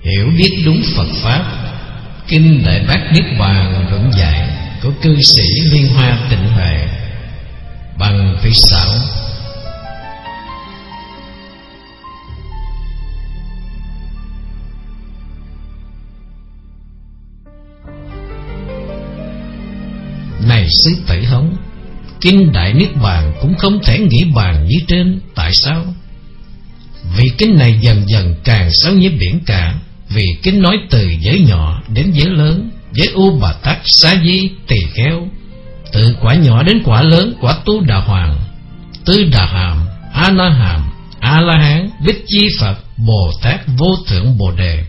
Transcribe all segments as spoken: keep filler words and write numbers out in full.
hiểu biết đúng Phật Pháp. Kinh Đại Bát Niết Bàn luận dạy của cư sĩ Liên Hoa Tịnh Huệ bằng Thủy Xảo. Này sư Tử Hống, kinh Đại Niết Bàn cũng không thể nghĩ bàn như trên. Tại sao? Vì kinh này dần dần càng sâu như biển cả. Vì kinh nói từ giới nhỏ đến giới lớn, giới U Bà Tát, Sa Di, Tỳ Kheo, từ quả nhỏ đến quả lớn, quả Tu Đà Hoàng, Tư Đà Hàm, A La Hàm, A La Hán, Bích Chi Phật, Bồ Tát, Vô Thượng Bồ Đề.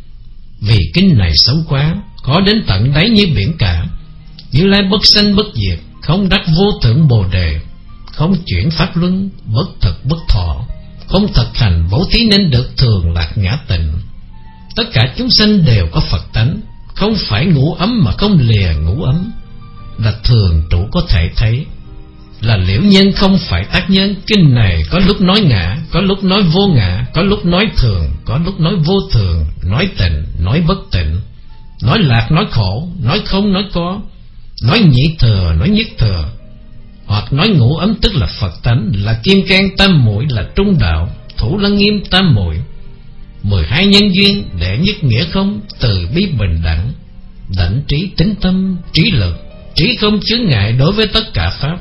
Vì kinh này xấu quá, có đến tận đáy như biển cả. Như Lai bất sanh bất diệt, không đắc Vô Thượng Bồ Đề, không chuyển pháp luân, bất thực bất thọ, không thực hành bố thí nên được thường lạc ngã tịnh. Tất cả chúng sanh đều có Phật tánh, không phải ngũ ấm mà không lìa ngũ ấm, là thường trụ có thể thấy, là liễu nhân không phải tác nhân. Kinh này có lúc nói ngã, có lúc nói vô ngã, có lúc nói thường, có lúc nói vô thường, nói tịnh, nói bất tịnh, nói lạc, nói khổ, nói không, nói có, nói nhị thừa, nói nhất thừa, hoặc nói ngũ ấm tức là Phật tánh, là kim cang tam muội, là trung đạo, thủ lăng nghiêm tam muội, mười hai nhân duyên, đệ nhất nghĩa không, từ bi bình đẳng, đảnh trí tính tâm, trí lực, trí không chướng ngại đối với tất cả pháp.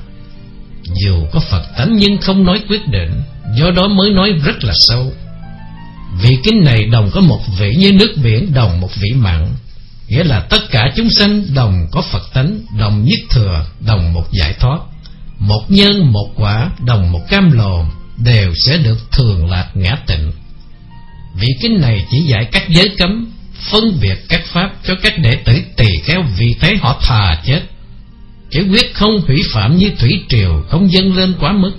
Dù có Phật tánh nhưng không nói quyết định, do đó mới nói rất là sâu. Vì kinh này đồng có một vị như nước biển, đồng một vị mặn, nghĩa là tất cả chúng sanh đồng có Phật tánh, đồng nhất thừa, đồng một giải thoát, một nhân một quả, đồng một cam lồ, đều sẽ được thường lạc ngã tịnh. Vì kinh này chỉ dạy các giới cấm, phân biệt các pháp cho các đệ tử tỳ kheo, vì thế họ thà chết, chứ quyết không hủy phạm như thủy triều, không dâng lên quá mức.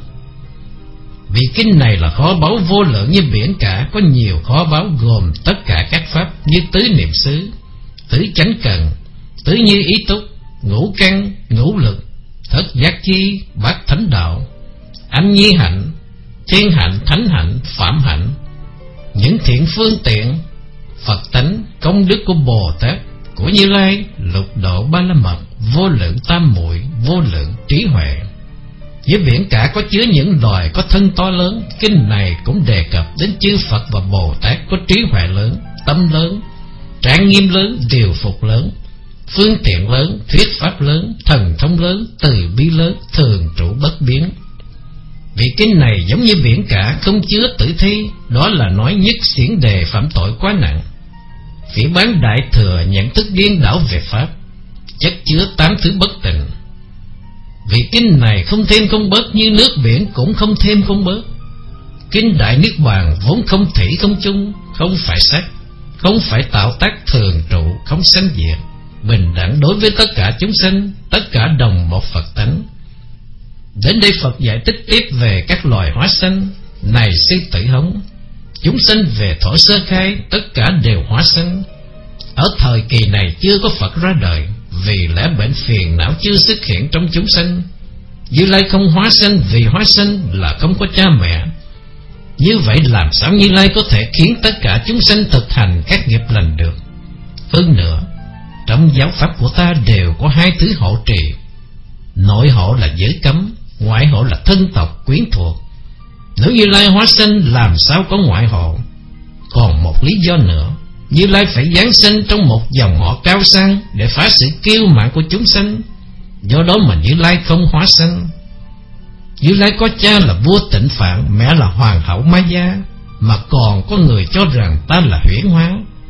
Vì kinh này là kho báu vô lượng như biển cả, có nhiều kho báu gồm tất cả các pháp như tứ niệm xứ, tứ chánh cần, tứ như ý túc, ngũ căn, ngũ lực, thất giác chi, bát thánh đạo, anh nhi hạnh, thiên hạnh, thánh hạnh, phạm hạnh, những thiện phương tiện, Phật tánh, công đức của Bồ Tát, của Như Lai, lục độ ba la mật, vô lượng tam muội, vô lượng trí huệ. Dưới biển cả có chứa những loài có thân to lớn. Kinh này cũng đề cập đến chư Phật và Bồ Tát có trí huệ lớn, tâm lớn, trang nghiêm lớn, điều phục lớn, phương tiện lớn, thuyết pháp lớn, thần thông lớn, từ bi lớn, thường trụ bất biến. Vì kinh này giống như biển cả, không chứa tử thi, đó là nói nhất xiển đề phạm tội quá nặng. Phỉ báng đại thừa, nhận thức điên đảo về pháp, chất chứa tám thứ bất tịnh. Vì kinh này không thêm không bớt, như nước biển cũng không thêm không bớt. Kinh Đại Niết Bàn vốn không thủy không chung, không phải sắc, không phải tạo tác, thường trụ, không sanh diệt, bình đẳng đối với tất cả chúng sanh, tất cả đồng một Phật tánh. Đến đây Phật giải thích tiếp về các loài hóa sanh. Này sư Tử Hống, chúng sanh về thuở sơ khai tất cả đều hóa sanh. Ở thời kỳ này chưa có Phật ra đời, vì lẽ bệnh phiền não chưa xuất hiện trong chúng sanh. Như Lai không hóa sanh, vì hóa sanh là không có cha mẹ. Như vậy làm sao Như Lai có thể khiến tất cả chúng sanh thực hành các nghiệp lành được? Hơn nữa, trong giáo pháp của ta đều có hai thứ hộ trì. Nội hộ là giới cấm, ngoại hộ là thân tộc quyến thuộc. Nếu Như Lai hóa sanh làm sao có ngoại hộ? Còn một lý do nữa, Như Lai phải giáng sinh trong một dòng họ cao sang để phá sự kiêu mạn của chúng sanh. Do đó mà Như Lai không hóa sanh. Như Lai có cha là vua Tịnh Phạn, mẹ là hoàng hậu Maya, mà còn có người cho rằng ta là huyễn hóa.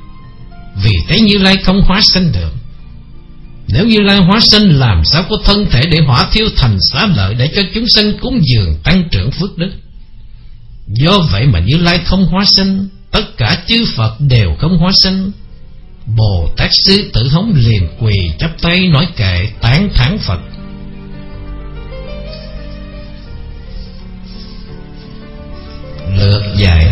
Vì thế Như Lai không hóa sanh được. Nếu Như Lai hóa sanh làm sao có thân thể để hỏa thiêu thành xá lợi, để cho chúng sanh cúng dường tăng trưởng phước đức? Do vậy mà Như Lai không hóa sanh, tất cả chư Phật đều không hóa sanh. Bồ Tát sư Tử Hống liền quỳ chắp tay nói kệ, tán thán Phật. Lược dạy.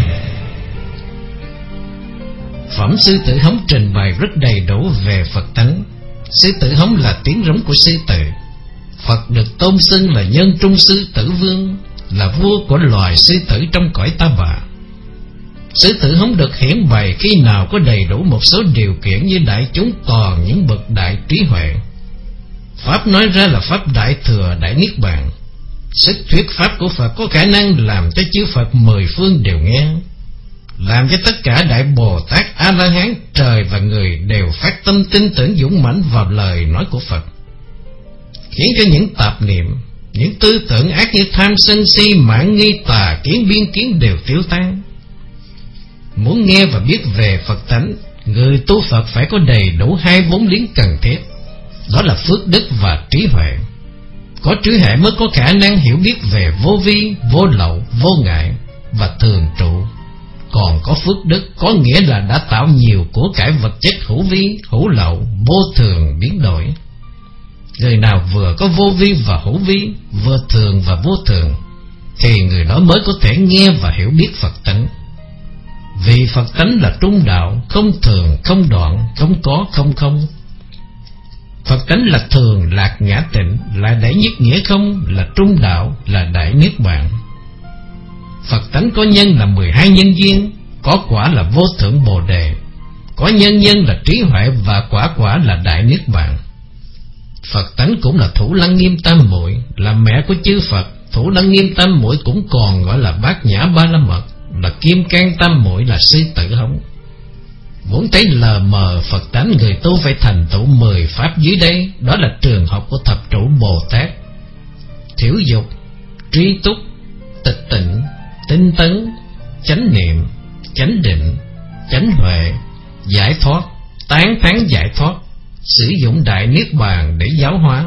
Phẩm sư Tử Hống trình bày rất đầy đủ về Phật tánh. Sư Tử Hống là tiếng rống của sư tử. Phật được tôn xưng là nhân trung sư tử vương, là vua của loài sư tử trong cõi Ta Bà. Sư tử hống được hiển bày khi nào có đầy đủ một số điều kiện như đại chúng toàn những bậc đại trí huệ. Pháp nói ra là Pháp Đại Thừa Đại Niết Bàn. Sức thuyết Pháp của Phật có khả năng làm cho chư Phật mười phương đều nghe, làm cho tất cả Đại Bồ Tát, A-la-hán, trời và người đều phát tâm tin tưởng dũng mãnh vào lời nói của Phật, khiến cho những tạp niệm, những tư tưởng ác như tham sân si, mạn nghi, tà kiến, biên kiến đều tiêu tan. Muốn nghe và biết về Phật tánh, người tu Phật phải có đầy đủ hai vốn liếng cần thiết, đó là phước đức và trí huệ. Có trí huệ mới có khả năng hiểu biết về vô vi, vô lậu, vô ngại và thường trụ. Còn có phước đức có nghĩa là đã tạo nhiều của cải vật chất hữu vi, hữu lậu, vô thường biến đổi. Người nào vừa có vô vi và hữu vi, vừa thường và vô thường, thì người đó mới có thể nghe và hiểu biết Phật tánh. Vì Phật tánh là trung đạo, không thường, không đoạn, không có, không không. Phật tánh là thường, lạc, ngã tịnh, là đại nhất nghĩa không, là trung đạo, là đại niết bàn. Phật tánh có nhân là mười hai nhân duyên, có quả là vô thượng bồ đề, có nhân nhân là trí huệ và quả quả là đại niết bàn. Phật tánh cũng là Thủ Lăng Nghiêm Tam Muội, là mẹ của chư Phật. Thủ Lăng Nghiêm Tam Muội cũng còn gọi là Bát Nhã Ba La Mật, là Kim Cang Tam Muội, là Sư Tử Hống. Muốn thấy lờ mờ Phật tánh, người tu phải thành tựu mười pháp dưới đây, đó là trường học của thập trụ Bồ Tát: thiểu dục, trí túc, tịch tịnh, tinh tấn, chánh niệm, chánh định, chánh huệ, giải thoát, tán thán giải thoát, sử dụng đại niết bàn để giáo hóa.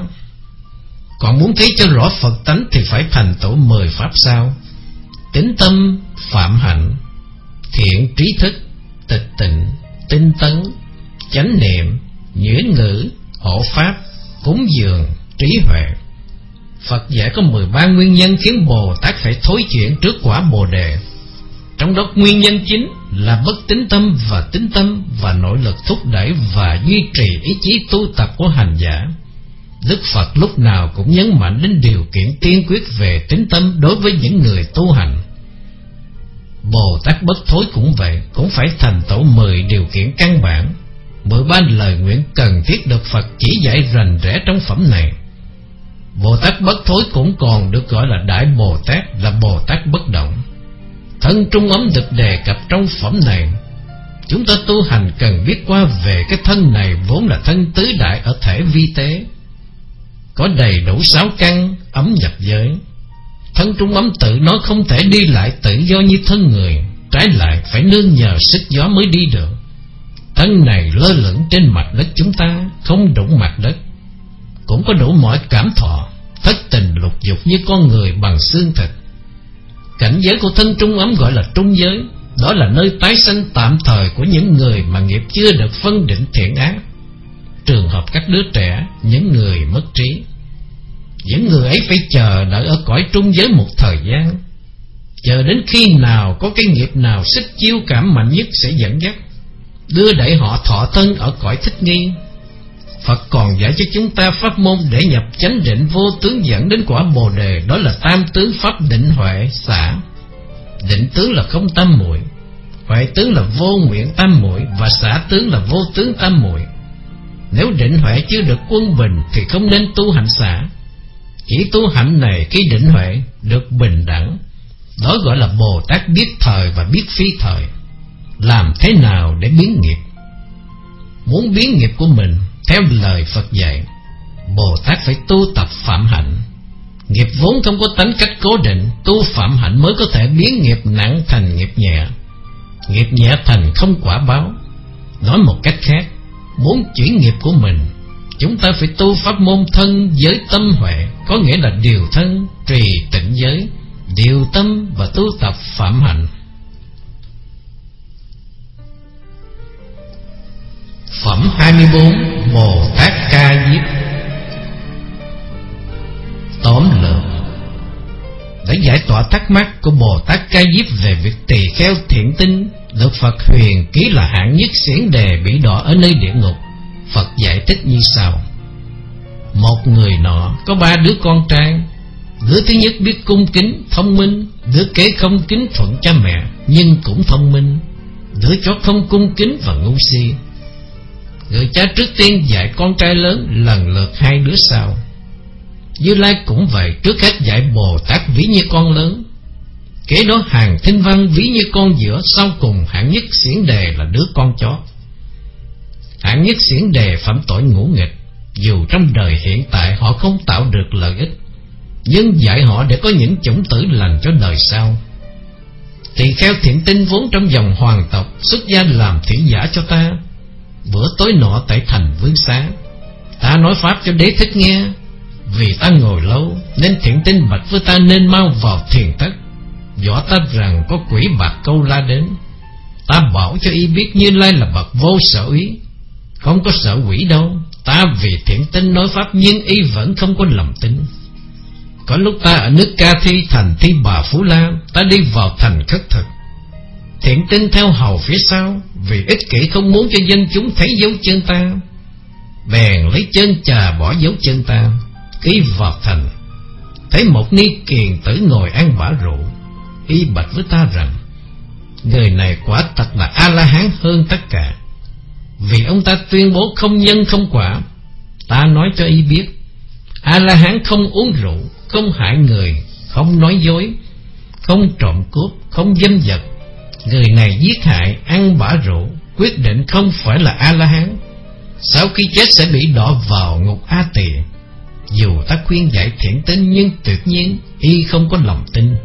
Còn muốn thấy cho rõ Phật tánh thì phải thành tựu mười pháp sau: tín tâm, phạm hạnh, thiện trí thức, tịch tịnh, tinh tấn, chánh niệm, nhuyễn ngữ, hộ pháp, cúng dường, trí huệ. Phật dạy có mười ba nguyên nhân khiến Bồ Tát phải thối chuyển trước quả Bồ Đề. Trong đó nguyên nhân chính là bất tín tâm và tín tâm, và nội lực thúc đẩy và duy trì ý chí tu tập của hành giả. Đức Phật lúc nào cũng nhấn mạnh đến điều kiện tiên quyết về tín tâm đối với những người tu hành. Bồ Tát bất thối cũng vậy, cũng phải thành tựu mười điều kiện căn bản, mười ba lời nguyện cần thiết được Phật chỉ dạy rành rẽ trong phẩm này. Bồ Tát bất thối cũng còn được gọi là Đại Bồ Tát, là Bồ Tát bất động. Thân trung ấm được đề cập trong phẩm này. Chúng ta tu hành cần biết qua về cái thân này vốn là thân tứ đại ở thể vi tế, có đầy đủ sáu căn, ấm nhập giới. Thân trung ấm tự nó không thể đi lại tự do như thân người, trái lại phải nương nhờ sức gió mới đi được. Thân này lơ lửng trên mặt đất chúng ta, không đụng mặt đất, cũng có đủ mọi cảm thọ, thất tình lục dục như con người bằng xương thịt. Cảnh giới của thân trung ấm gọi là trung giới, đó là nơi tái sanh tạm thời của những người mà nghiệp chưa được phân định thiện ác. Trường hợp các đứa trẻ, những người mất trí, những người ấy phải chờ đợi ở cõi trung giới một thời gian, chờ đến khi nào có cái nghiệp nào sức chiêu cảm mạnh nhất sẽ dẫn dắt, đưa đẩy họ thọ thân ở cõi thích nghi. Phật còn dạy cho chúng ta pháp môn để nhập chánh định vô tướng dẫn đến quả Bồ Đề, đó là tam tướng pháp định huệ xả. Định tướng là không tam muội, huệ tướng là vô nguyện tam muội, và xả tướng là vô tướng tam muội. Nếu định huệ chưa được quân bình thì không nên tu hạnh xả. Chỉ tu hạnh này khi định huệ được bình đẳng, đó gọi là Bồ Tát biết thời và biết phi thời. Làm thế nào để biến nghiệp? Muốn biến nghiệp của mình theo lời Phật dạy, Bồ Tát phải tu tập phạm hạnh. Nghiệp vốn không có tánh cách cố định, tu phạm hạnh mới có thể biến nghiệp nặng thành nghiệp nhẹ, nghiệp nhẹ thành không quả báo. Nói một cách khác, muốn chuyển nghiệp của mình, chúng ta phải tu pháp môn thân giới tâm huệ, có nghĩa là điều thân, trì tịnh giới, điều tâm và tu tập phạm hạnh. Phẩm hai mươi bốn. Bồ Tát Ca Diếp. Tóm lược để giải tỏa thắc mắc của Bồ Tát Ca Diếp về việc tỳ kheo thiện tinh được Phật huyền ký là hạng nhất xiển đề bị đọa ở nơi địa ngục. Phật giải thích như sau: một người nọ có ba đứa con trai. Đứa thứ nhất biết cung kính, thông minh. Đứa kế không kính thuận cha mẹ. nhưng cũng thông minh, đứa chó không cung kính và ngu si. Người cha trước tiên dạy con trai lớn, lần lượt hai đứa sau. Như Lai cũng vậy, trước hết dạy Bồ Tát ví như con lớn, kế đó Hàng Tinh Văn ví như con giữa, sau cùng hạng nhất Xiển Đề là đứa con chó. Hạng nhất Xiển Đề phạm tội ngũ nghịch, dù trong đời hiện tại họ không tạo được lợi ích, nhưng dạy họ để có những chủng tử lành cho đời sau. Tỳ kheo Thiện Tinh vốn trong dòng hoàng tộc, xuất gia làm thủy giả cho ta. Bữa tối nọ tại thành Vương Xá, ta nói pháp cho Đế Thích nghe. Vì ta ngồi lâu nên Thiện Tinh bạch với ta nên mau vào thiền thất, dọa ta rằng có quỷ Bạc Câu La đến. Ta bảo cho y biết Như Lai là bậc vô sở úy, không có sợ quỷ đâu. Ta vì Thiện Tinh nói pháp nhưng y vẫn không có lòng tin. Có lúc ta ở nước Ca Thi, thành Thi Bà Phú La, ta đi vào thành khất thực. Thiện Tinh theo hầu phía sau, vì ích kỷ không muốn cho dân chúng thấy dấu chân ta, bèn lấy chân chà bỏ dấu chân ta. Y vào thành, thấy một ni kiền tử ngồi ăn bả rượu. Y bạch với ta rằng người này quả thật là A-la-hán hơn tất cả, vì ông ta tuyên bố không nhân không quả. Ta nói cho y biết, A-la-hán không uống rượu, không hại người, không nói dối, không trộm cướp, không dâm vật. Người này giết hại, ăn bả rượu, quyết định không phải là A-la-hán. Sau khi chết sẽ bị đọa vào ngục A Tỳ. Dù ta khuyên dạy Thiện Tinh nhưng tuyệt nhiên y không có lòng tin.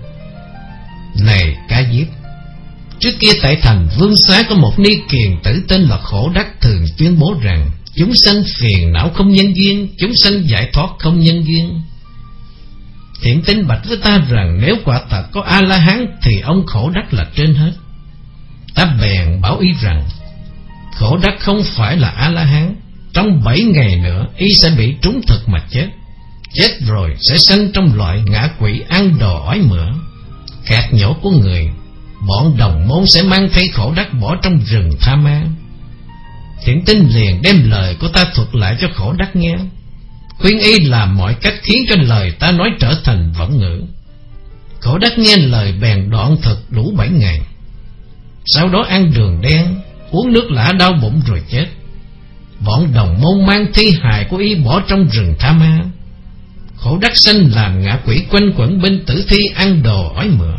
Này Ca Diếp, trước kia tại thành Vương Xá có một ni kiền tử tên là Khổ Đắc, thường tuyên bố rằng chúng sanh phiền não không nhân duyên, chúng sanh giải thoát không nhân duyên. Thiện Tinh bạch với ta rằng nếu quả thật có A-la-hán thì ông Khổ Đắc là trên hết. Ta bèn bảo y rằng Khổ Đắc không phải là A-la-hán. Trong bảy ngày nữa y sẽ bị trúng thực mà chết. Chết rồi sẽ sanh trong loại ngã quỷ ăn đồ ói mửa, khạc nhổ của người. Bọn đồng môn sẽ mang thấy Khổ Đắc bỏ trong rừng Tha Ma. Thiện Tinh liền đem lời của ta thuật lại cho Khổ Đắc nghe, khuyên y làm mọi cách khiến cho lời ta nói trở thành võng ngữ. Khổ Đắc nghe lời bèn đoạn thực đủ bảy ngày. Sau đó ăn đường đen, uống nước lã đau bụng rồi chết. Bọn đồng môn mang thi hài của y bỏ trong rừng Tha Ma. Khổ Đắc sanh làm ngã quỷ quanh quẩn bên tử thi ăn đồ ói mửa.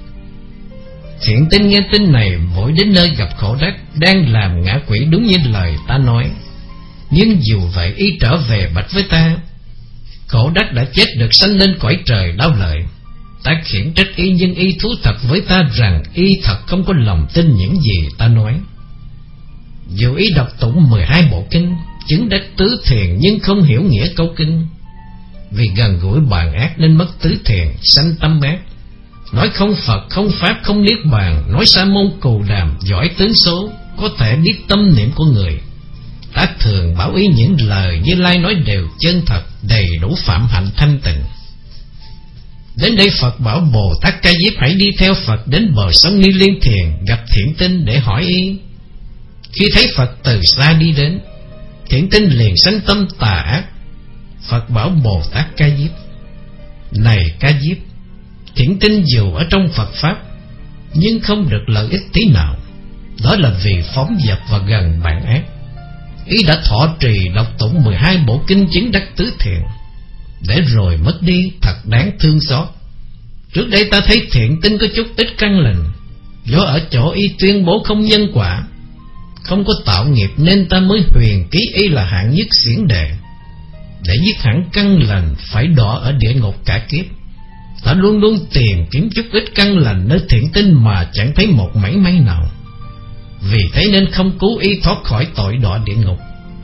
Thiện Tinh nghe tin này vội đến nơi gặp Khổ Đắc đang làm ngã quỷ đúng như lời ta nói. Nhưng dù vậy y trở về bạch với ta, Khổ Đắc đã chết được sanh lên cõi trời đau lợi. Ta khiển trách y nhưng y thú thật với ta rằng y thật không có lòng tin những gì ta nói. Dù y đọc tụng mười hai bộ kinh, chứng đắc tứ thiền nhưng không hiểu nghĩa câu kinh. Vì gần gũi bàn ác nên mất tứ thiền, sanh tâm ác. Nói không Phật, không Pháp, không Niết Bàn, nói sa môn cù đàm, giỏi tướng số, có thể biết tâm niệm của người. Ta thường bảo ý những lời Như Lai nói đều chân thật, đầy đủ phạm hạnh thanh tịnh. Đến đây Phật bảo Bồ Tát Ca Diếp hãy đi theo Phật đến bờ sông Ni Liên Thiền, gặp Thiện Tinh để hỏi y. Khi thấy Phật từ xa đi đến, Thiện Tinh liền sanh tâm tà ác. Phật bảo Bồ Tát Ca Diếp: này Ca Diếp, Thiện Tinh dù ở trong Phật Pháp nhưng không được lợi ích tí nào. Đó là vì phóng dật và gần bạn ác. Ý đã thọ trì đọc tụng mười hai bộ kinh chứng đắc tứ thiện, để rồi mất đi, thật đáng thương xót. Trước đây ta thấy Thiện Tinh có chút ít căn lành, do ở chỗ y tuyên bố không nhân quả, không có tạo nghiệp, nên ta mới huyền ký y là hạng nhất xiển đề. Để giết hẳn căn lành phải đọa ở địa ngục cả kiếp. Ta luôn luôn tìm kiếm chút ít căn lành nơi Thiện Tinh mà chẳng thấy một mảy may nào. Vì thế nên không cứu y thoát khỏi tội đọa địa ngục.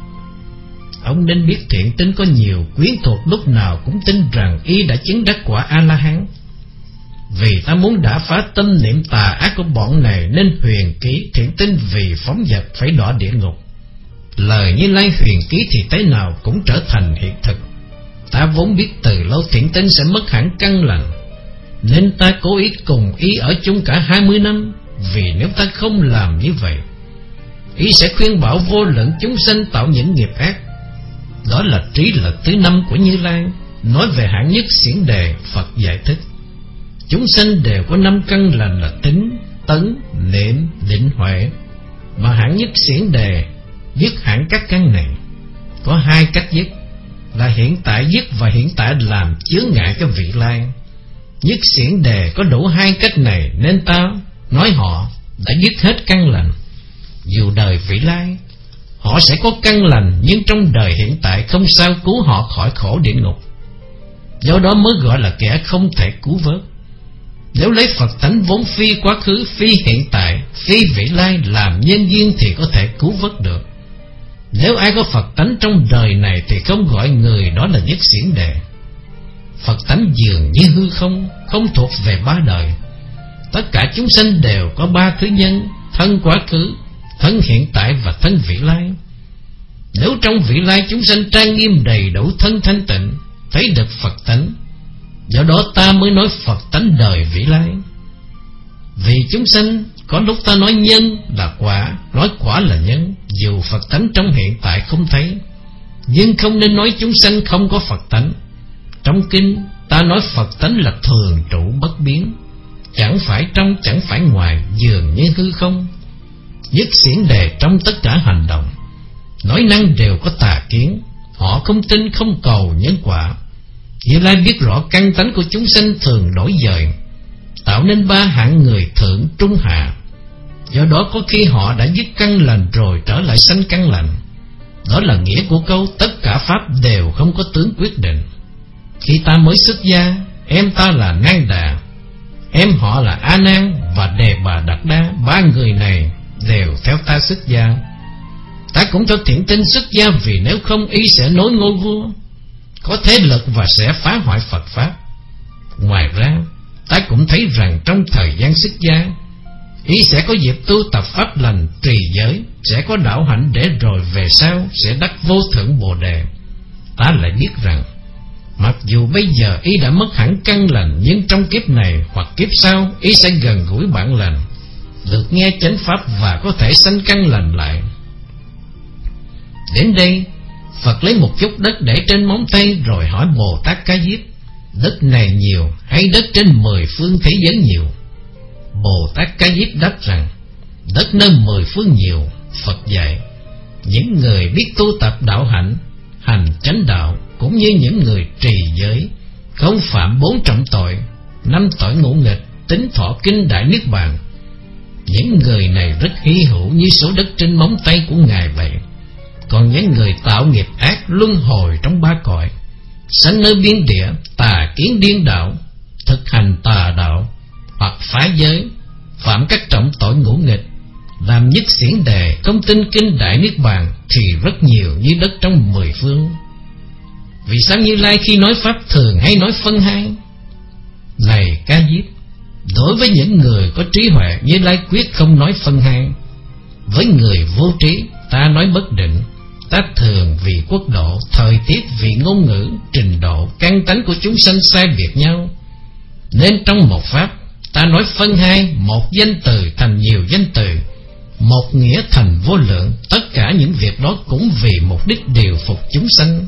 Ông nên biết Thiện Tinh có nhiều quyến thuộc, lúc nào cũng tin rằng y đã chứng đắc quả A-la-hán. Vì ta muốn đả phá tâm niệm tà ác của bọn này, nên huyền ký Thiện Tinh vì phóng dật phải đọa địa ngục. Lời Như Lai huyền ký thì thế nào cũng trở thành hiện thực. Ta vốn biết từ lâu Thiện Tinh sẽ mất hẳn căn lành, nên ta cố ý cùng y ở chung cả hai mươi năm. Vì nếu ta không làm như vậy, y sẽ khuyên bảo vô lượng chúng sanh tạo những nghiệp ác. Đó là trí lực thứ năm của Như Lai. Nói về hạng nhất xiển đề, Phật giải thích: chúng sanh đều có năm căn lành là tính, tấn, niệm, định, huệ, mà hạng nhất xiển đề dứt hẳn các căn này. Có hai cách dứt là hiện tại dứt và hiện tại làm chướng ngại cho vị lai. Nhất xiển đề có đủ hai cách này nên ta nói họ đã dứt hết căn lành. Dù đời vị lai họ sẽ có căn lành, nhưng trong đời hiện tại không sao cứu họ khỏi khổ địa ngục. Do đó mới gọi là kẻ không thể cứu vớt. Nếu lấy Phật tánh vốn phi quá khứ, phi hiện tại, phi vị lai làm nhân duyên thì có thể cứu vớt được. Nếu ai có Phật tánh trong đời này thì không gọi người đó là nhất xiển đề. Phật tánh dường như hư không, không thuộc về ba đời. Tất cả chúng sanh đều có ba thứ nhân: thân quá khứ, thân hiện tại và thân vị lai. Nếu trong vị lai chúng sanh trang nghiêm đầy đủ thân thanh tịnh, thấy được Phật tánh, do đó ta mới nói Phật tánh đời vị lai. Vì chúng sanh có lúc ta nói nhân là quả, nói quả là nhân, dù Phật tánh trong hiện tại không thấy. Nhưng không nên nói chúng sanh không có Phật tánh. Trong kinh ta nói Phật tánh là thường trụ bất biến, chẳng phải trong chẳng phải ngoài, dường như hư không. Nhất xiển đề trong tất cả hành động, nói năng đều có tà kiến. Họ không tin không cầu nhân quả. Như Lai biết rõ căn tánh của chúng sanh thường đổi dời, tạo nên ba hạng người thượng trung hạ. Do đó có khi họ đã dứt căn lành rồi trở lại sanh căn lành. Đó là nghĩa của câu tất cả pháp đều không có tướng quyết định. Khi ta mới xuất gia, em ta là Nan Đà, em họ là A Nan và Đề Bà Đạt Đa. Ba người này đều theo ta xuất gia. Ta cũng cho thiện tinh xuất gia, vì nếu không y sẽ nối ngôi vua, có thế lực và sẽ phá hoại Phật Pháp. Ngoài ra ta cũng thấy rằng trong thời gian xuất gia, y sẽ có dịp tu tập pháp lành, trì giới, sẽ có đạo hạnh, để rồi về sau sẽ đắc vô thượng Bồ Đề. Ta lại biết rằng mặc dù bây giờ y đã mất hẳn căn lành, nhưng trong kiếp này hoặc kiếp sau y sẽ gần gũi bản lành, được nghe chánh pháp và có thể sanh căn lành lại. Đến đây Phật lấy một chút đất để trên móng tay, rồi hỏi Bồ Tát Ca Diếp: đất này nhiều hay đất trên mười phương thế giới nhiều? Bồ Tát Ca Diếp đáp rằng: đất nơi mười phương nhiều. Phật dạy: những người biết tu tập đạo hạnh, hành chánh đạo, cũng như những người trì giới, không phạm bốn trọng tội, năm tội ngũ nghịch, tính thọ kinh Đại Niết Bàn, những người này rất hy hữu như số đất trên móng tay của Ngài vậy. Còn những người tạo nghiệp ác, luân hồi trong ba cõi, sanh nơi biên địa, tà kiến điên đạo, thực hành tà đạo, hoặc phá giới, phạm các trọng tội ngũ nghịch, làm nhất xiển đề, không tin kinh Đại Niết Bàn, thì rất nhiều như đất trong mười phương. Vì sao Như Lai khi nói pháp thường hay nói phân hai? Này Ca Diếp, đối với những người có trí huệ, Như Lai quyết không nói phân hai. Với người vô trí, ta nói bất định. Ta thường vì quốc độ, thời tiết, vì ngôn ngữ, trình độ, căn tánh của chúng sanh sai biệt nhau, nên trong một pháp ta nói phân hai, một danh từ thành nhiều danh từ, một nghĩa thành vô lượng. Tất cả những việc đó cũng vì mục đích điều phục chúng sanh.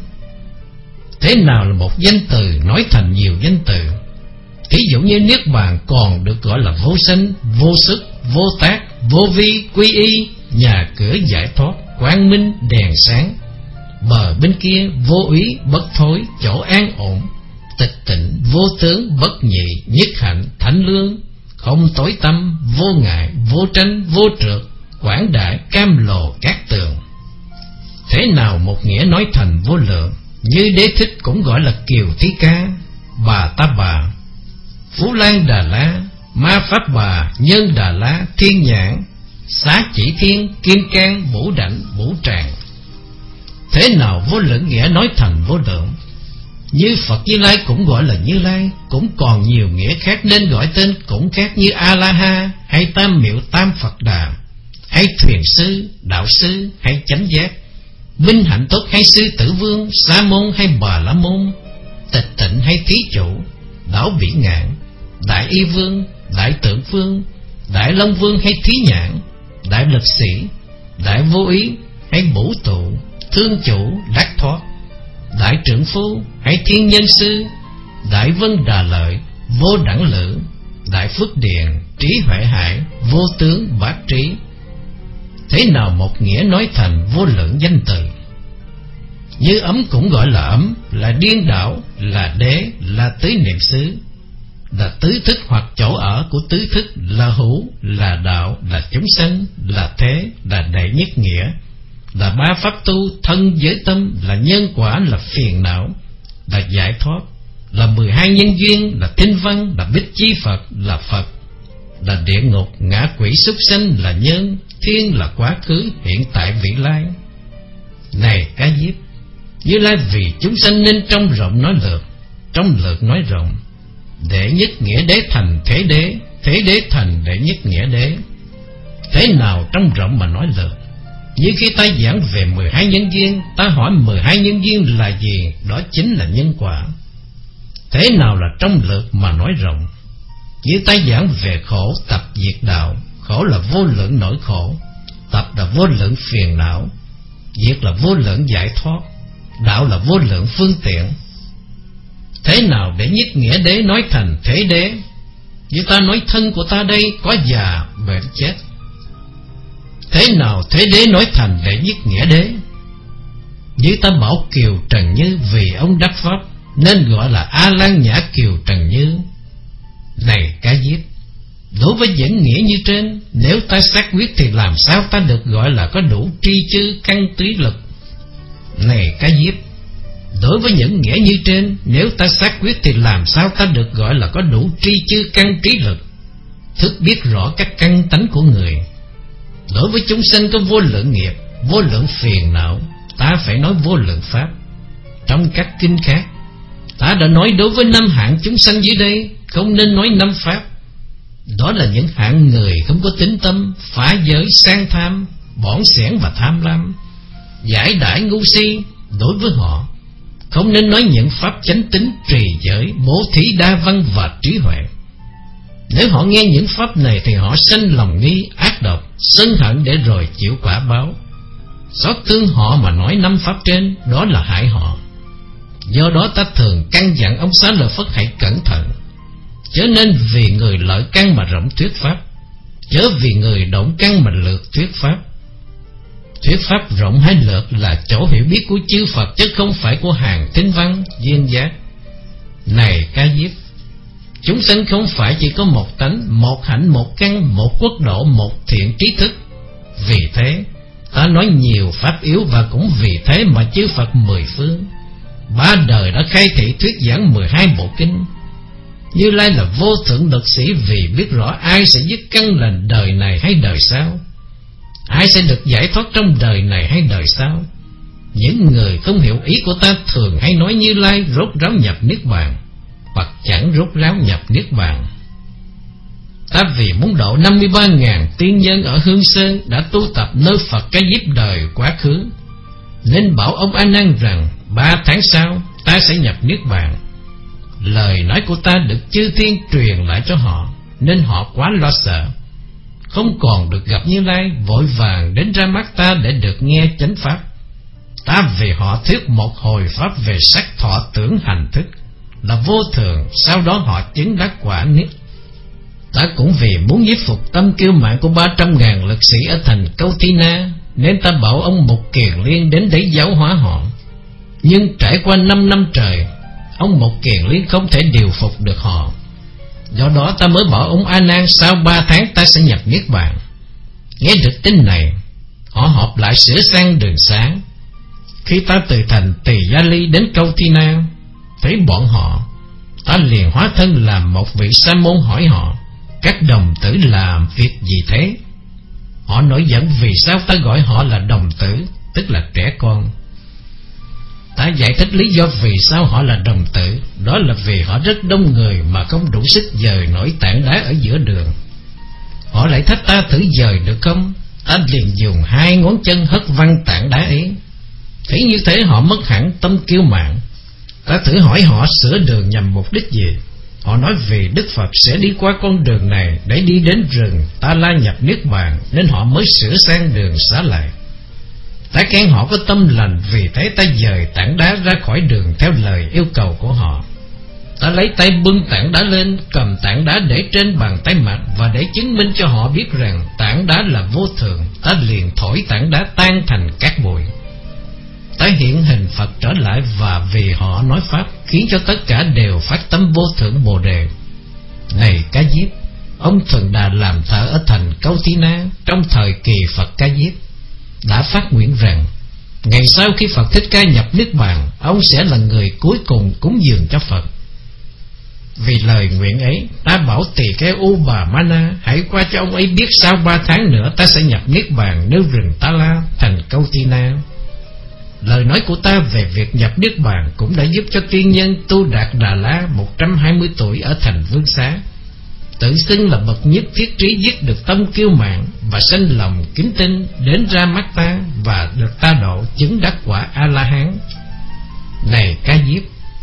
Thế nào là một danh từ nói thành nhiều danh từ? Thí dụ như Niết Bàn còn được gọi là vô sanh, vô sức, vô tác, vô vi, quy y, nhà cửa giải thoát, quang minh, đèn sáng. Bờ bên kia vô úy, bất thối, chỗ an ổn, tịch tịnh, vô tướng, bất nhị, nhất hạnh, thánh lương, không tối tâm, vô ngại, vô tranh, vô trượt, quảng đại, cam lồ, cát tường. Thế nào một nghĩa nói thành vô lượng? Như Đế Thích cũng gọi là Kiều Thí Ca, Bà Ta Bà, Phú Lan Đà La, Ma Pháp Bà, Nhân Đà La, Thiên Nhãn, Xá Chỉ Thiên, Kim Cang, Vũ Đảnh, Vũ Tràng. Thế nào vô lượng nghĩa nói thành vô lượng? Như Phật Như Lai cũng gọi là Như Lai, cũng còn nhiều nghĩa khác nên gọi tên cũng khác, như A-la-ha, hay Tam Miệu Tam Phật Đà, hay Thuyền Sư, Đạo Sư, hay Chánh Giác, Minh Hạnh Tốt, hay Sư Tử Vương, Sa Môn, hay Bà La Môn, Tịch Tịnh, hay Thí Chủ, Đảo Bỉ Ngạn, Đại Y Vương, Đại Tượng Vương, Đại Long Vương, hay Thí Nhãn, Đại Lực Sĩ, Đại Vô Ý, hay Bủ Tụ, Thương Chủ, Đắc Thoát, Đại Trượng Phu, hay Thiên Nhân Sư, Đại Vân Đà Lợi, Vô Đẳng Lự, Đại Phước Điền, Trí Huệ Hải, Vô Tướng, Bát Trí. Thế nào một nghĩa nói thành vô lượng danh từ? Như ấm cũng gọi là ấm, là điên đảo, là đế, là tứ niệm xứ, là tứ thức hoặc chỗ ở của tứ thức, là hữu, là đạo, là chúng sanh, là thế, là đệ nhất nghĩa, là ba pháp tu, thân giới tâm, là nhân quả, là phiền não, là giải thoát, là mười hai nhân duyên, là tinh văn, là bích chi Phật, là Phật, là địa ngục, ngã quỷ, súc sanh, là nhân, thiên là quá khứ, hiện tại, vị lai. Này Cá Diếp, Như Lai vì chúng sanh nên trong rộng nói lược, trong lược nói rộng. Đệ nhất nghĩa đế thành thế đế, thế đế thành đệ nhất nghĩa đế. Thế nào trong rộng mà nói lược? Như khi ta giảng về mười hai nhân duyên, ta hỏi mười hai nhân duyên là gì? Đó chính là nhân quả. Thế nào là trong lược mà nói rộng? Như ta giảng về khổ, tập diệt đạo. Khổ là vô lượng nỗi khổ, tập là vô lượng phiền não, diệt là vô lượng giải thoát, đạo là vô lượng phương tiện. Thế nào để nhất nghĩa đế nói thành thế đế? Như ta nói thân của ta đây có già, bệnh, chết. Thế nào thế đế nói thành đệ nhất nghĩa đế? Như ta bảo Kiều Trần Như vì ông đắc pháp nên gọi là A Lan Nhã Kiều Trần Như. Này Cá Diếp, đối với những nghĩa như trên, nếu ta xác quyết thì làm sao ta được gọi là có đủ tri chư căn trí lực? Này Cá Diếp, đối với những nghĩa như trên, nếu ta xác quyết thì làm sao ta được gọi là có đủ tri chư căn trí lực, thức biết rõ các căn tánh của người. Đối với chúng sanh có vô lượng nghiệp, vô lượng phiền não, ta phải nói vô lượng pháp. Trong các kinh khác, ta đã nói đối với năm hạng chúng sanh dưới đây không nên nói năm pháp. Đó là những hạng người không có tín tâm, phá giới, sang tham, bỏn xẻn và tham lam, giải đãi ngu si. Đối với họ không nên nói những pháp chánh tín, trì giới, bố thí, đa văn và trí huệ. Nếu họ nghe những pháp này thì họ sanh lòng nghi, ác độc, sân hận để rồi chịu quả báo. Xót thương họ mà nói năm pháp trên, đó là hại họ. Do đó ta thường căn dặn ông Xá Lợi Phất hãy cẩn thận, chớ nên vì người lợi căn mà rộng thuyết pháp, chớ vì người động căn mà lược thuyết pháp. Thuyết pháp rộng hay lược là chỗ hiểu biết của chư Phật, chứ không phải của hàng tinh văn, duyên giác. Này Cá Diếp, chúng sanh không phải chỉ có một tánh, một hạnh, một căn, một quốc độ, một thiện trí thức. Vì thế ta nói nhiều pháp yếu, và cũng vì thế mà chư Phật mười phương ba đời đã khai thị thuyết giảng mười hai bộ kinh. Như Lai là vô thượng lực sĩ vì biết rõ ai sẽ dứt căn lành đời này hay đời sau, ai sẽ được giải thoát trong đời này hay đời sau. Những người không hiểu ý của ta thường hay nói Như Lai rốt ráo nhập niết bàn, hoặc chẳng rốt ráo nhập niết bàn. Ta vì muốn độ năm mươi ba ngàn tiên nhân ở Hương Sơn đã tu tập nơi Phật Cá Diếp đời quá khứ, nên bảo ông A Nan rằng ba tháng sau ta sẽ nhập niết bàn. Lời nói của ta được chư thiên truyền lại cho họ, nên họ quá lo sợ, không còn được gặp Như Lai, vội vàng đến ra mắt ta để được nghe chánh pháp. Ta vì họ thuyết một hồi pháp về sắc thọ tưởng hành thức là vô thường, sau đó họ chứng đắc quả niết. Ta cũng vì muốn giết phục tâm kiêu mạn của ba trăm ngàn lực sĩ ở thành Câu Thi Na, nên ta bảo ông Mục Kiền Liên đến để giáo hóa họ. Nhưng trải qua năm năm trời, ông Mục Kiền Liên không thể điều phục được họ. Do đó ta mới bảo ông A Nan sau ba tháng ta sẽ nhập niết bàn. Nghe được tin này, họ họp lại sửa sang đường xá. Khi ta từ thành Tỳ Gia Ly đến Câu Thi Na, thấy bọn họ, ta liền hóa thân làm một vị sa môn hỏi họ: các đồng tử làm việc gì thế? Họ nổi giận vì sao ta gọi họ là đồng tử, tức là trẻ con. Ta giải thích lý do vì sao họ là đồng tử, đó là vì họ rất đông người mà không đủ sức dời nổi tảng đá ở giữa đường. Họ lại thách ta thử dời được không? Ta liền dùng hai ngón chân hất văng tảng đá ấy. Thấy như thế họ mất hẳn tâm kiêu mạn. Ta thử hỏi họ sửa đường nhằm mục đích gì. Họ nói vì Đức Phật sẽ đi qua con đường này để đi đến rừng Ta La nhập niết bàn, nên họ mới sửa sang đường xá lại. Ta khen họ có tâm lành, vì thế ta dời tảng đá ra khỏi đường theo lời yêu cầu của họ. Ta Ta lấy tay bưng tảng đá lên, cầm tảng đá để trên bàn tay mặt, và để chứng minh cho họ biết rằng tảng đá là vô thường, ta liền thổi tảng đá tan thành cát bụi. Ta hiện hình Phật trở lại, và vì họ nói pháp khiến cho tất cả đều phát tâm vô thượng Bồ Đề. Này Cá Diếp, ông Thuần Đà làm thợ ở thành Câu Thi Na trong thời kỳ Phật Cá Diếp đã phát nguyện rằng ngày sau khi Phật Thích Ca nhập Niết Bàn, ông sẽ là người cuối cùng cúng dường cho Phật. Vì lời nguyện ấy, ta bảo Tỳ Kheo U Bà Ma Na hãy qua cho ông ấy biết sau ba tháng nữa ta sẽ nhập Niết Bàn nơi rừng Ta La, thành Câu Thi Na. Lời nói của ta về việc nhập Niết Bàn cũng đã giúp cho tiên nhân Tu Đạt Đà La một trăm hai mươi tuổi ở thành Vương Xá, tự xưng là bậc nhất thiết trí, giết được tâm kiêu mạn và sanh lòng kính tinh, đến ra mắt ta và được ta độ chứng đắc quả A-la-hán. Này Cá Diếp,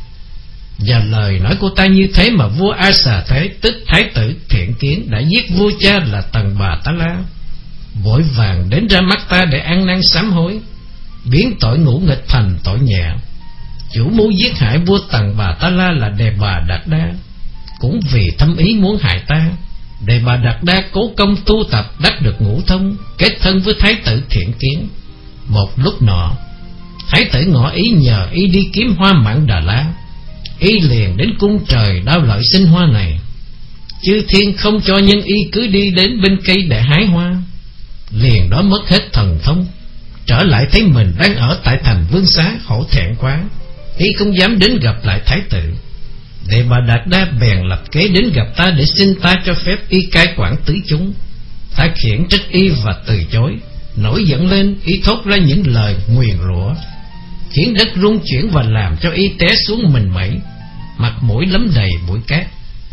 và lời nói của ta như thế mà vua A Xà Thế, tức Thái tử Thiện Kiến, đã giết vua cha là Tần Bà Ta La, vội vàng đến ra mắt ta để ăn năn sám hối, biến tội ngũ nghịch thành tội nhẹ. Chủ mưu giết hại vua Tần Bà Ta La là Đề Bà Đạt Đa, cũng vì thâm ý muốn hại ta. Đề Bà Đạt Đa cố công tu tập, đắc được ngũ thông, kết thân với Thái tử Thiện Kiến. Một lúc nọ, Thái tử ngỏ ý nhờ y đi kiếm hoa mãn Đà La. Y liền đến cung trời đao lợi sinh hoa này. Chư thiên không cho nhân y cứ đi đến bên cây để hái hoa. Liền đó mất hết thần thông, trở lại thấy mình đang ở tại thành Vương Xá, hổ thẹn quá, y không dám đến gặp lại Thái tử. Đề Bà Đạt Đa bèn lập kế đến gặp ta để xin ta cho phép y cai quản tứ chúng. Ta khiển trách y và từ chối. Nổi giận lên, y thốt ra những lời nguyền rủa, khiến đất rung chuyển và làm cho y té xuống mình mẩy, mặt mũi lấm đầy bụi cát.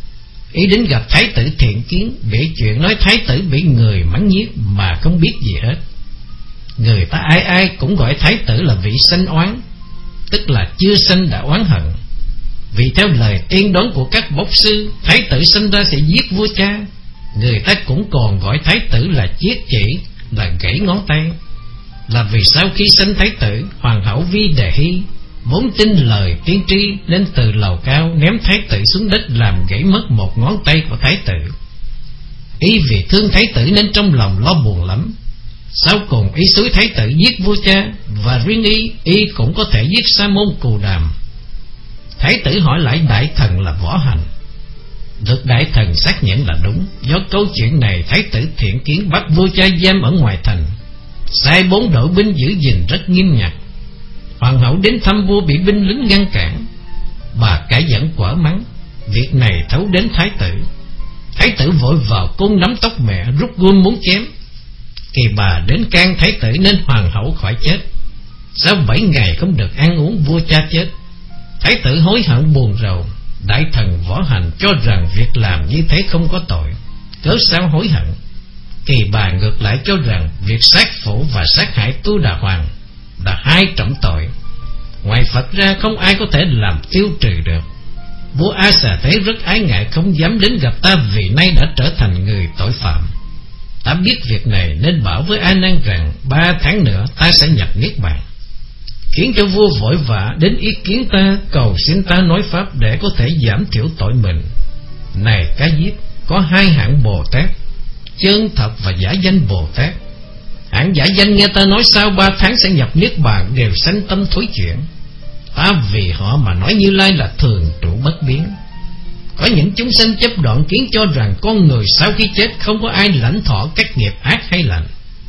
Y đến gặp Thái tử Thiện Kiến, bể chuyện nói Thái tử bị người mắng nhiếc mà không biết gì hết. Người ta ai ai cũng gọi Thái tử là vị sanh oán, tức là chưa sanh đã oán hận. Vì theo lời tiên đoán của các bốc sư, Thái tử sinh ra sẽ giết vua cha. Người ta cũng còn gọi Thái tử là chiết chỉ, là gãy ngón tay. Là vì sau khi sinh Thái tử, hoàng hậu Vi Đề Hy vốn tin lời tiên tri, nên từ lầu cao ném Thái tử xuống đất, làm gãy mất một ngón tay của Thái tử. Y vì thương Thái tử nên trong lòng lo buồn lắm. Sau cùng y xúi Thái tử giết vua cha, và riêng y, y cũng có thể giết Sa Môn Cù Đàm. Thái tử hỏi lại đại thần là Võ Hành, được đại thần xác nhận là đúng. Do câu chuyện này, Thái tử Thiện Kiến bắt vua cha giam ở ngoài thành, sai bốn đội binh giữ gìn rất nghiêm ngặt. Hoàng hậu đến thăm vua bị binh lính ngăn cản, bà cả giận quở mắng. Việc này thấu đến Thái tử. Thái tử vội vào cung nắm tóc mẹ, rút gươm muốn chém. Kỳ bà đến can Thái tử nên hoàng hậu khỏi chết. Sau bảy ngày không được ăn uống, vua cha chết. Thái tử hối hận buồn rầu. Đại thần Võ Hành cho rằng việc làm như thế không có tội, cớ sao hối hận. Kỳ bà ngược lại cho rằng việc sát phụ và sát hại Tu Đà Hoàng là hai trọng tội, ngoài Phật ra không ai có thể làm tiêu trừ được. Vua A Xà Thế rất ái ngại, không dám đến gặp ta, vì nay đã trở thành người tội phạm. Ta biết việc này nên bảo với A Nan rằng ba tháng nữa ta sẽ nhập Niết Bàn, khiến cho vua vội vã đến ý kiến ta, cầu xin ta nói pháp để có thể giảm thiểu tội mình. Này Cá Diếp, có hai hạng Bồ Tát, chân thật và giả danh Bồ Tát. Hạng giả danh nghe ta nói sau ba tháng sẽ nhập Niết Bàn đều sanh tâm thối chuyển. Ta vì họ mà nói Như Lai là thường trụ bất biến. Có những chúng sanh chấp đoạn kiến cho rằng con người sau khi chết không có ai lãnh thọ các nghiệp ác hay lành.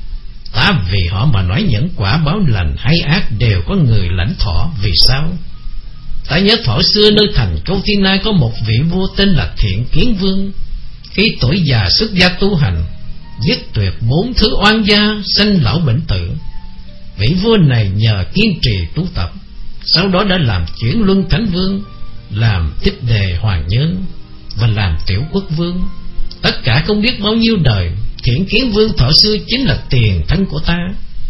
Ta vì họ mà nói những quả báo lành hay ác đều có người lãnh thọ. Vì sao? Ta nhớ thọ xưa nơi thành Câu Thi Na có một vị vua tên là Thiện Kiến Vương. Khi tuổi già xuất gia tu hành, dứt tuyệt bốn thứ oan gia, sanh lão bệnh tử. Vị vua này nhờ kiên trì tu tập, sau đó đã làm chuyển luân thánh vương, làm Tích Đề Hoàng Nhân và làm Tiểu Quốc Vương. Tất cả không biết bao nhiêu đời. Thiện Kiến Vương thọ xưa chính là tiền thân của ta.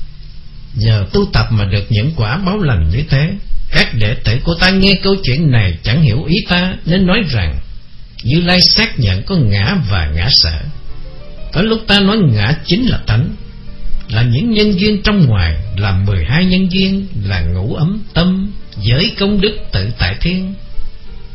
Nhờ tu tập mà được những quả báo lành như thế. Các đệ tử của ta nghe câu chuyện này chẳng hiểu ý ta, nên nói rằng Như Lai xác nhận có ngã và ngã sở. Có lúc ta nói ngã chính là tánh, là những nhân duyên trong ngoài, là mười hai nhân duyên, là ngũ ấm tâm, giới công đức tự tại thiên.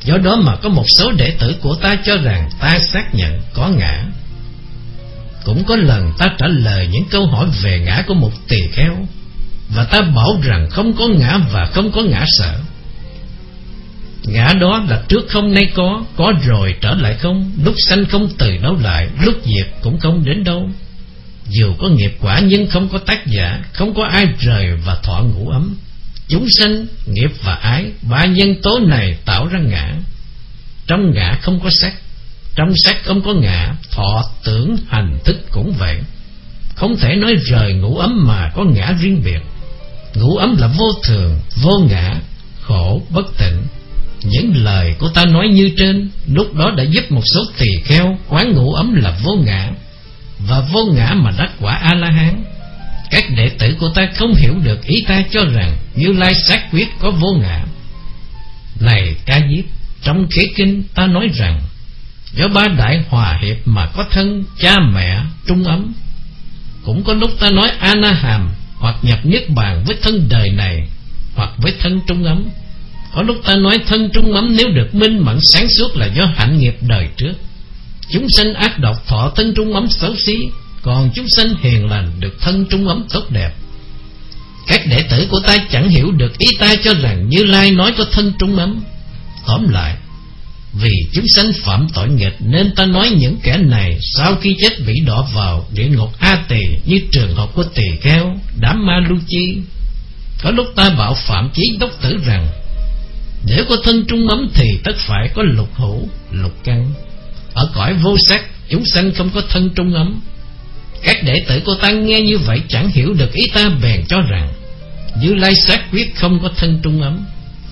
Do đó mà có một số đệ tử của ta cho rằng ta xác nhận có ngã. Cũng có lần ta trả lời những câu hỏi về ngã của một tỳ kheo, và ta bảo rằng không có ngã và không có ngã sở. Ngã đó là trước không nay có, có rồi trở lại không, lúc sanh không từ đâu lại, lúc diệt cũng không đến đâu. Dù có nghiệp quả nhưng không có tác giả, không có ai rời và thọ ngủ ấm. Chúng sanh, nghiệp và ái, ba nhân tố này tạo ra ngã. Trong ngã không có sắc, trong sắc không có ngã, thọ, tưởng, hành, thức cũng vậy. Không thể nói rời ngủ ấm mà có ngã riêng biệt. Ngủ ấm là vô thường, vô ngã, khổ, bất tịnh. Những lời của ta nói như trên lúc đó đã giúp một số tỳ kheo quán ngủ ấm là vô ngã, và vô ngã mà đắc quả A-la-hán. Các đệ tử của ta không hiểu được ý ta cho rằng Như Lai xác quyết có vô ngã. Này Ca Diếp, trong khế kinh ta nói rằng do ba đại hòa hiệp mà có thân, cha mẹ, trung ấm. Cũng có lúc ta nói A-na-hàm hoặc nhập niết bàn với thân đời này, hoặc với thân trung ấm. Có lúc ta nói thân trung ấm nếu được minh mẫn sáng suốt là do hạnh nghiệp đời trước. Chúng sanh ác độc thọ thân trung ấm xấu xí, còn chúng sanh hiền lành được thân trung ấm tốt đẹp. Các đệ tử của ta chẳng hiểu được ý ta cho rằng Như Lai nói có thân trung ấm. Tóm lại, vì chúng sanh phạm tội nghịch nên ta nói những kẻ này sau khi chết bị đọa vào địa ngục A Tỳ, như trường hợp của tỳ kheo Đám Ma Lu Chi. Có lúc ta bảo Phạm Chí Đốc Tử rằng nếu có thân trung ấm thì tất phải có lục hữu, lục căn. Ở cõi vô sắc, chúng sanh không có thân trung ấm. Các đệ tử của ta nghe như vậy chẳng hiểu được ý ta, bèn cho rằng Như Lai xác quyết không có thân trung ấm.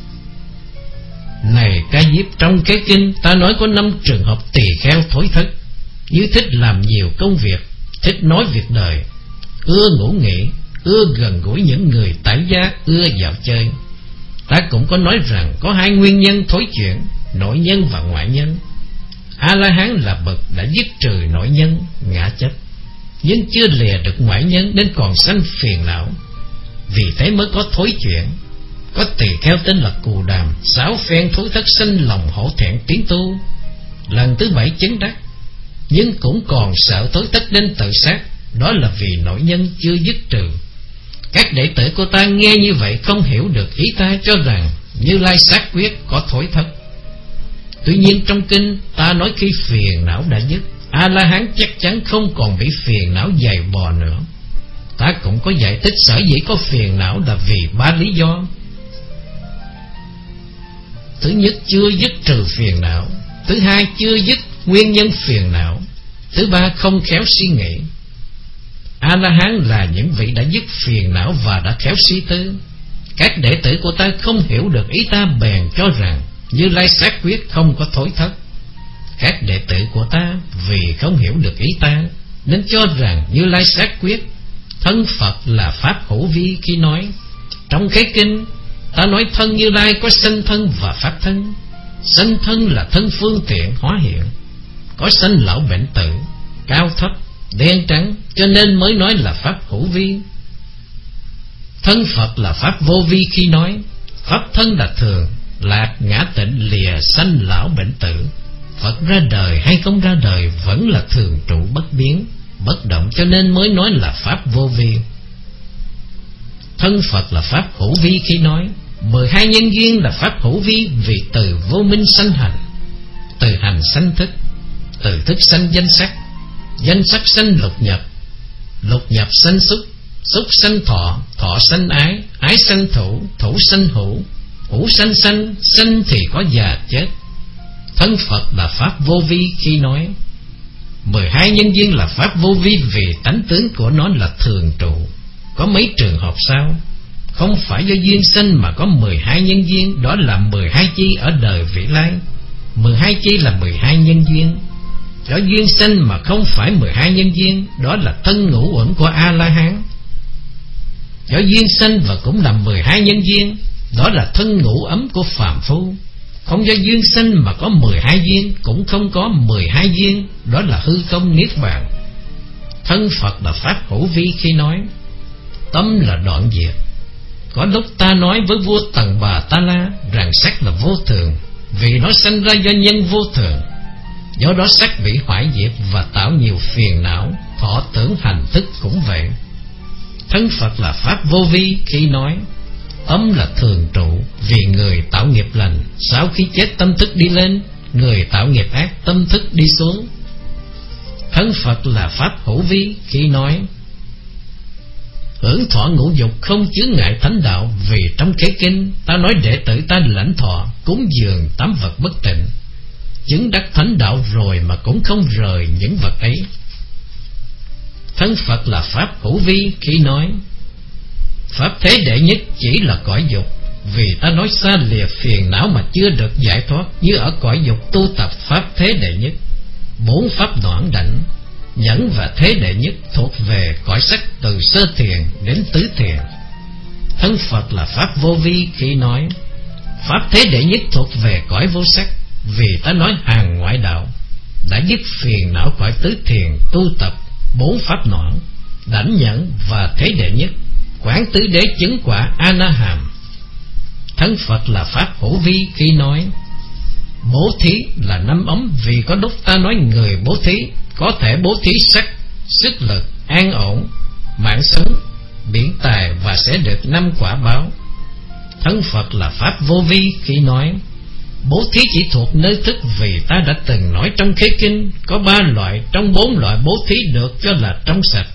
Này Ca Diếp, trong cái kinh ta nói có năm trường hợp tỳ kheo thối thất, như thích làm nhiều công việc, thích nói việc đời, ưa ngủ nghỉ, ưa gần gũi những người tại gia, ưa dạo chơi. Ta cũng có nói rằng có hai nguyên nhân thối chuyển, nội nhân và ngoại nhân. A-la-hán là bậc đã dứt trừ nội nhân, ngã chấp, nhưng chưa lìa được ngoại nhân nên còn sanh phiền não. Vì thế mới có thối chuyển. Có tỳ kheo tên là Cù Đàm, sáu phen thối thất sanh lòng hổ thẹn tiến tu, lần thứ bảy chứng đắc, nhưng cũng còn sợ thối thất nên tự sát. Đó là vì nội nhân chưa dứt trừ. Các đệ tử của ta nghe như vậy không hiểu được ý ta cho rằng Như Lai xác quyết có thối thất. Tuy nhiên trong kinh ta nói khi phiền não đã dứt, A-la-hán chắc chắn không còn bị phiền não dày bò nữa. Ta cũng có giải thích sở dĩ có phiền não là vì ba lý do. Thứ nhất, chưa dứt trừ phiền não. Thứ hai, chưa dứt nguyên nhân phiền não. Thứ ba, không khéo suy nghĩ. A-la-hán là những vị đã dứt phiền não và đã khéo suy tư. Các đệ tử của ta không hiểu được ý ta, bèn cho rằng Như Lai xác quyết không có thối thất. Các đệ tử của ta vì không hiểu được ý ta nên cho rằng Như Lai xác quyết thân Phật là pháp hữu vi khi nói. Trong cái kinh ta nói thân Như Lai có sanh thân và pháp thân. Sanh thân là thân phương tiện hóa hiện, có sanh lão bệnh tử, cao thấp, đen trắng, cho nên mới nói là pháp hữu vi. Thân Phật là pháp vô vi khi nói. Pháp thân là thường, lạc, ngã tịnh, lìa, sanh lão bệnh tử. Phật ra đời hay không ra đời vẫn là thường trụ bất biến, bất động, cho nên mới nói là pháp vô vi. Thân Phật là pháp hữu vi khi nói. Mười hai nhân duyên là pháp hữu vi, vì từ vô minh sanh hành, từ hành sanh thức, từ thức sanh danh sắc, danh sắc sanh lục nhập, lục nhập sanh xúc, xúc sanh thọ, thọ sanh ái, ái sanh thủ, thủ sanh hữu, hữu sanh sanh, sanh thì có già chết. Thân Phật là pháp vô vi khi nói. Mười hai nhân duyên là pháp vô vi vì tánh tướng của nó là thường trụ. Có mấy trường hợp sao? Không phải do duyên sinh mà có mười hai nhân duyên, đó là mười hai chi ở đời vị lai. Mười hai chi là mười hai nhân duyên. Có duyên sinh mà không phải mười hai nhân duyên, đó là thân ngũ uẩn của A-la-hán. Có duyên sinh và cũng là mười hai nhân duyên, đó là thân ngũ ấm của phàm phu. Không do duyên sinh mà có mười hai duyên, cũng không có mười hai duyên, đó là hư không niết bàn. Thân Phật là pháp hữu vi khi nói. Tâm là đoạn diệt. Có lúc ta nói với vua Tần Bà Ta La rằng sắc là vô thường, vì nó sanh ra do nhân vô thường. Do đó sắc bị hoại diệt và tạo nhiều phiền não. Thọ tưởng hành thức cũng vậy. Thân Phật là pháp vô vi khi nói âm là thường trụ, vì người tạo nghiệp lành sau khi chết tâm thức đi lên, người tạo nghiệp ác tâm thức đi xuống. Thân Phật là pháp hữu vi khi nói hưởng thọ ngũ dục không chướng ngại thánh đạo, vì trong kế kinh ta nói đệ tử ta lãnh thọ cúng dường tám vật bất tịnh, chứng đắc thánh đạo rồi mà cũng không rời những vật ấy. Thân Phật là pháp hữu vi khi nói pháp thế đệ nhất chỉ là cõi dục, vì ta nói xa lìa phiền não mà chưa được giải thoát, như ở cõi dục tu tập pháp thế đệ nhất. Bốn pháp noãn đảnh, nhẫn và thế đệ nhất thuộc về cõi sắc từ sơ thiền đến tứ thiền. Thân Phật là pháp vô vi khi nói pháp thế đệ nhất thuộc về cõi vô sắc, vì ta nói hàng ngoại đạo đã dứt phiền não cõi tứ thiền tu tập bốn pháp noãn đảnh nhẫn và thế đệ nhất, quán tứ đế chứng quả A Na Hàm. Thân Phật là pháp hữu vi khi nói bố thí là năm ấm, vì có lúc ta nói người bố thí có thể bố thí sắc, sức lực, an ổn, mạng sống, biển tài và sẽ được năm quả báo. Thân Phật là pháp vô vi khi nói bố thí chỉ thuộc nơi thức, vì ta đã từng nói trong khế kinh có ba loại trong bốn loại bố thí được cho là trong sạch.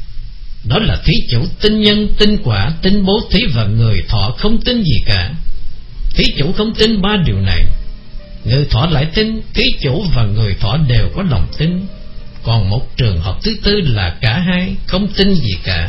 Đó là thí chủ tin nhân, tin quả, tin bố thí và người thọ không tin gì cả. Thí chủ không tin ba điều này, người thọ lại tin. Thí chủ và người thọ đều có lòng tin. Còn một trường hợp thứ tư là cả hai không tin gì cả.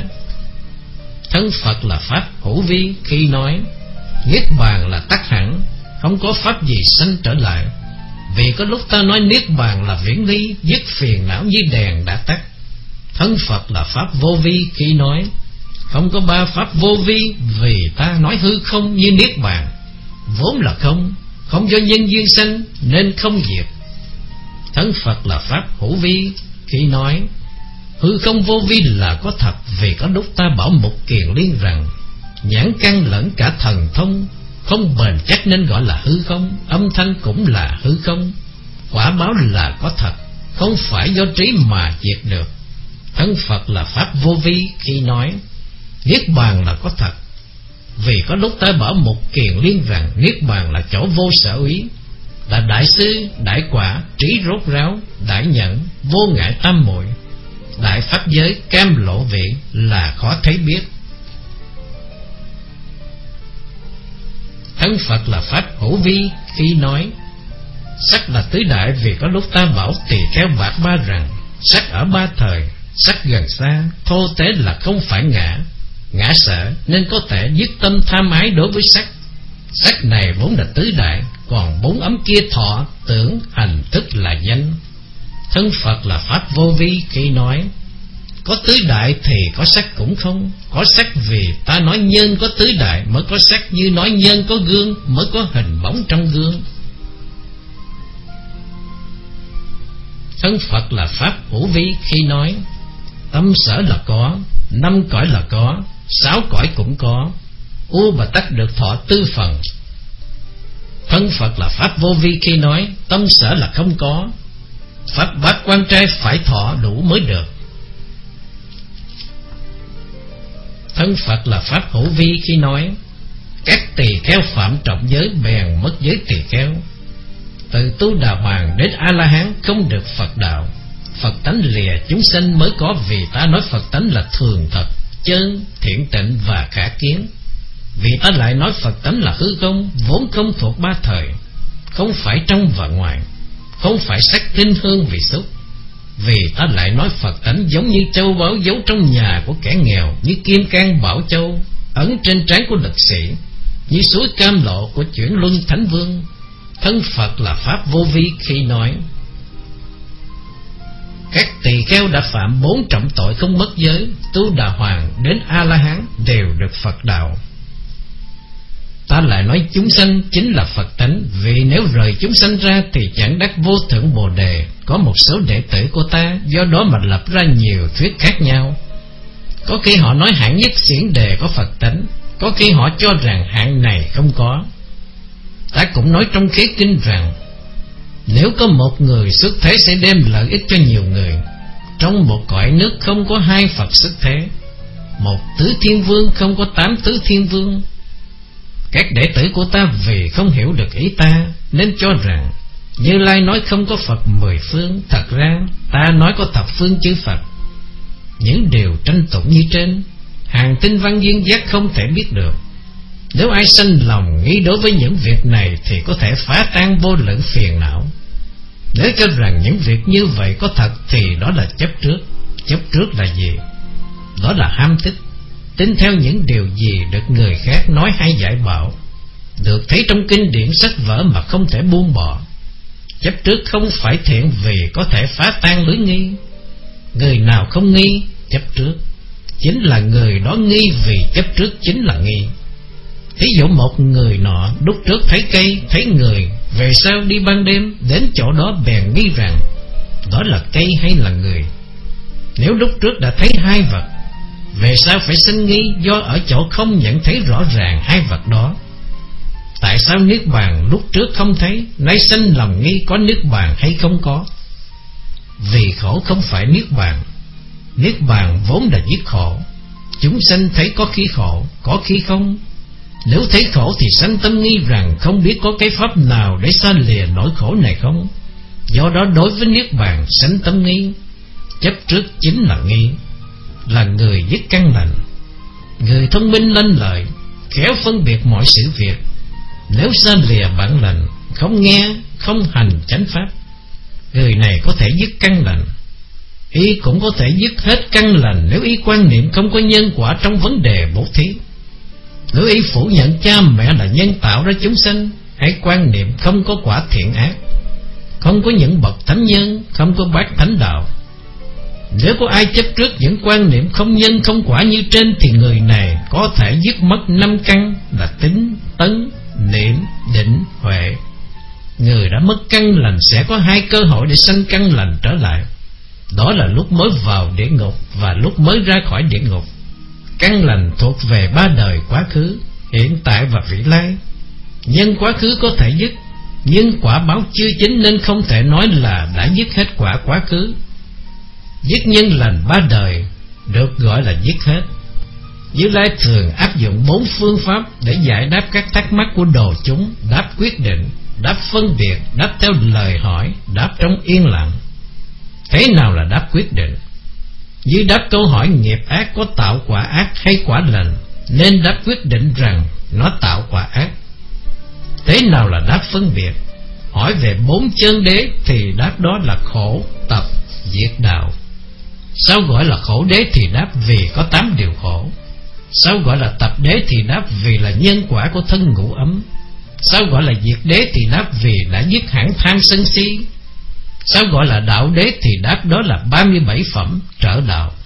Thân Phật là pháp hữu vi khi nói niết bàn là tắc hẳn, không có pháp gì sanh trở lại, vì có lúc ta nói niết bàn là viễn ly, dứt phiền não như đèn đã tắt. Thân Phật là pháp vô vi khi nói không có ba pháp vô vi, vì ta nói hư không như niết bàn, vốn là không, không do nhân duyên sanh nên không diệt. Thân Phật là pháp hữu vi khi nói hư không vô vi là có thật, vì có lúc ta bảo Mục Kiền Liên rằng nhãn căn lẫn cả thần thông không bền chắc nên gọi là hư không, âm thanh cũng là hư không, quả báo là có thật, không phải do trí mà diệt được. Thân Phật là pháp vô vi khi nói niết bàn là có thật, vì có lúc ta bảo Mục Kiền Liên rằng niết bàn là chỗ vô sở úy, là đại sư, đại quả, trí rốt ráo, đại nhẫn, vô ngại tam muội, đại pháp giới, cam lộ vị là khó thấy biết. Thân Phật là pháp hữu vi khi nói sắc là tứ đại, vì có lúc ta bảo tỳ kheo bạc ba rằng sắc ở ba thời, sắc gần xa, thô tế là không phải ngã, ngã sợ nên có thể dứt tâm tham ái đối với sắc. Sắc này vốn là tứ đại, còn bốn ấm kia thọ, tưởng, hành, thức là danh. Thân Phật là pháp vô vi khi nói có tứ đại thì có sắc cũng không, có sắc vì ta nói nhân có tứ đại mới có sắc, như nói nhân có gương mới có hình bóng trong gương. Thân Phật là pháp hữu vi khi nói tâm sở là có, năm cõi là có, sáu cõi cũng có, u và tắc được thọ tư phần. Thân Phật là pháp vô vi khi nói tâm sở là không có, pháp bát quan trai phải thọ đủ mới được. Thân Phật là pháp hữu vi khi nói các tỳ kheo phạm trọng giới bèn mất giới tỳ kheo, từ Tu Đà Hoàng đến A La Hán không được Phật đạo. Phật tánh lìa chúng sanh mới có, vì ta nói Phật tánh là thường thật, chân, thiện tịnh và khả kiến. Vì ta lại nói Phật tánh là hư không, vốn không thuộc ba thời, không phải trong và ngoài, không phải sắc tinh hương vị xúc. Vì ta lại nói Phật tánh giống như châu báu giấu trong nhà của kẻ nghèo, như kim cang bảo châu ấn trên trán của lực sĩ, như suối cam lộ của chuyển luân thánh vương. Thân Phật là pháp vô vi khi nói các tỳ kheo đã phạm bốn trọng tội không mất giới, Tu Đà Hoàng đến A La Hán đều được Phật đạo. Ta lại nói chúng sanh chính là Phật tánh, vì nếu rời chúng sanh ra thì chẳng đắc vô thượng Bồ Đề. Có một số đệ tử của ta do đó mà lập ra nhiều thuyết khác nhau. Có khi họ nói hạng nhất xiển đề có Phật tánh, có khi họ cho rằng hạng này không có. Ta cũng nói trong khế kinh rằng nếu có một người xuất thế sẽ đem lợi ích cho nhiều người. Trong một cõi nước không có hai Phật xuất thế, một tứ thiên vương không có tám tứ thiên vương. Các đệ tử của ta vì không hiểu được ý ta nên cho rằng Như Lai nói không có Phật mười phương. Thật ra ta nói có thập phương chư Phật. Những điều tranh tụng như trên, hàng tinh văn duyên giác không thể biết được. Nếu ai sanh lòng nghĩ đối với những việc này thì có thể phá tan vô lượng phiền não. Nếu cho rằng những việc như vậy có thật thì đó là chấp trước. Chấp trước là gì? Đó là ham thích, tin theo những điều gì được người khác nói hay giải bảo, được thấy trong kinh điển sách vở mà không thể buông bỏ. Chấp trước không phải thiện vì có thể phá tan lưới nghi. Người nào không nghi chấp trước, chính là người đó nghi vì chấp trước chính là nghi. Thí dụ một người nọ lúc trước thấy cây, thấy người, về sau đi ban đêm đến chỗ đó bèn nghi rằng đó là cây hay là người. Nếu lúc trước đã thấy hai vật, về sau phải sinh nghi do ở chỗ không nhận thấy rõ ràng hai vật đó. Tại sao niết bàn lúc trước không thấy, nay sinh lòng nghi có niết bàn hay không có? Vì khổ không phải niết bàn. Niết bàn vốn là dứt khổ. Chúng sanh thấy có khi khổ, có khi không. Nếu thấy khổ thì sanh tâm nghi rằng không biết có cái pháp nào để xa lìa nỗi khổ này không. Do đó đối với niết bàn sanh tâm nghi. Chấp trước chính là nghi, là người dứt căn lành. Người thông minh lanh lợi, khéo phân biệt mọi sự việc. Nếu xa lìa bản lành, không nghe, không hành chánh pháp, người này có thể dứt căn lành. Y cũng có thể dứt hết căn lành nếu y quan niệm không có nhân quả trong vấn đề bố thí. Nếu y phủ nhận cha mẹ là nhân tạo ra chúng sanh, hay quan niệm không có quả thiện ác, không có những bậc thánh nhân, không có bát thánh đạo. Nếu có ai chấp trước những quan niệm không nhân không quả như trên thì người này có thể dứt mất năm căn là tính, tấn, niệm, định, huệ. Người đã mất căn lành sẽ có hai cơ hội để sanh căn lành trở lại. Đó là lúc mới vào địa ngục và lúc mới ra khỏi địa ngục. Căn lành thuộc về ba đời quá khứ, hiện tại và vị lai. Nhân quá khứ có thể dứt, nhưng quả báo chưa chính nên không thể nói là đã dứt hết quả quá khứ. Dứt nhân lành ba đời được gọi là dứt hết. Như Lai thường áp dụng bốn phương pháp để giải đáp các thắc mắc của đồ chúng: đáp quyết định, đáp phân biệt, đáp theo lời hỏi, đáp trong yên lặng. Thế nào là đáp quyết định? Như đáp câu hỏi nghiệp ác có tạo quả ác hay quả lành, nên đáp quyết định rằng nó tạo quả ác. Thế nào là đáp phân biệt? Hỏi về bốn chân đế thì đáp đó là khổ, tập, diệt, đạo. Sao gọi là khổ đế thì đáp vì có tám điều khổ. Sao gọi là tập đế thì đáp vì là nhân quả của thân ngũ ấm. Sao gọi là diệt đế thì đáp vì đã dứt hẳn tham sân si. Sao gọi là đạo đế thì đáp đó là ba mươi bảy phẩm trở đạo.